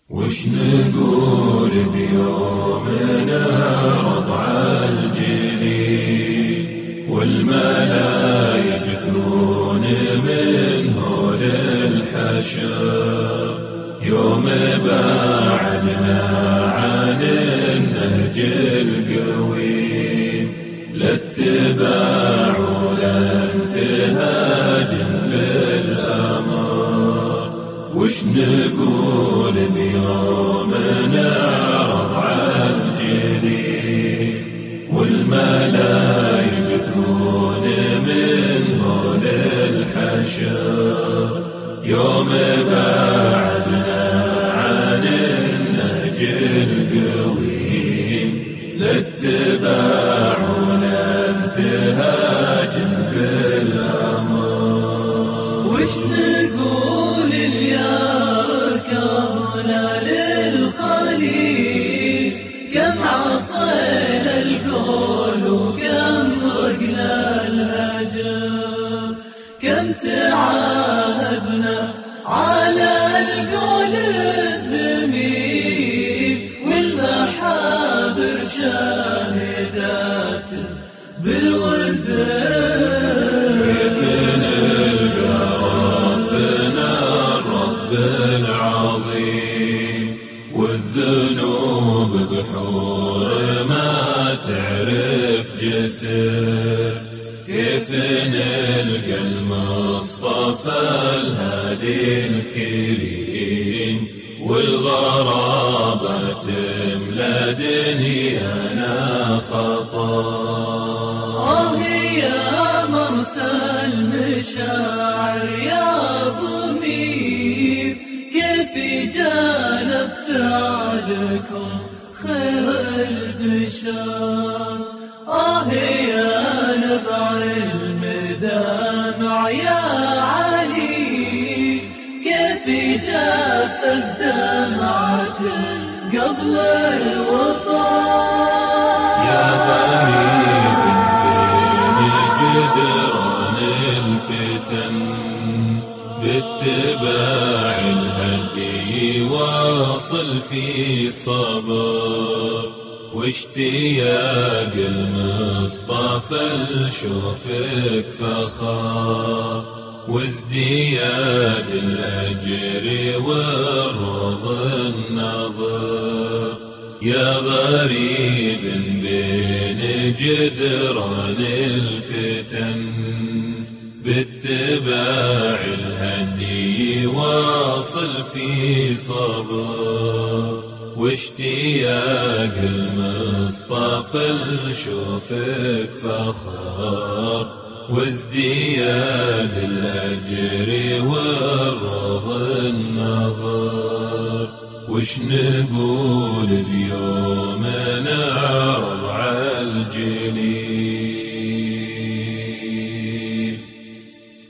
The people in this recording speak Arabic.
وش نقول بيومنا رضع الجليل والملا يجثون من هول الحشر يوم بعدنا عن النهج القويم لا اتباع ولا انتهاج للأمر. وش نقول بيومنا رضع الجليل والملا يجثون من هول الحشر يوم بعدنا عن النهج القويم لا اتباع ولا انتهاج بالأمر. وش نقول يا ركبنا للخليل كم عصينا القول وكم رقنا الهجر كم تعاهدنا على القول الذميم والمحابر شاهدات بالوزر. كيف نلقى ربنا الرب العظيم والذنوب بحور ما تعرف جسر. كيف نلقى المصطفى الهادي الكريم والغرابة تملى دنيانا خطر. يا مرسى المشاعر يا ضمير كيف جانب فعلكم خير البشر. يا نبع المدامع يا علي كيف جافت دمعة قبل الوطن. يا غريب بين جدران الفتن باتباع الهدي واصل في صبر واشتياق المصطفى لشوفك فخار وازدياد الأجر والرضا النظر. يا غريب بين جدران الفتن باتباع الهدي واصل في صبر واشتياق المصطفى لشوفك فخار وازدياد الأجر والرضا النظر. وش نقول بيوم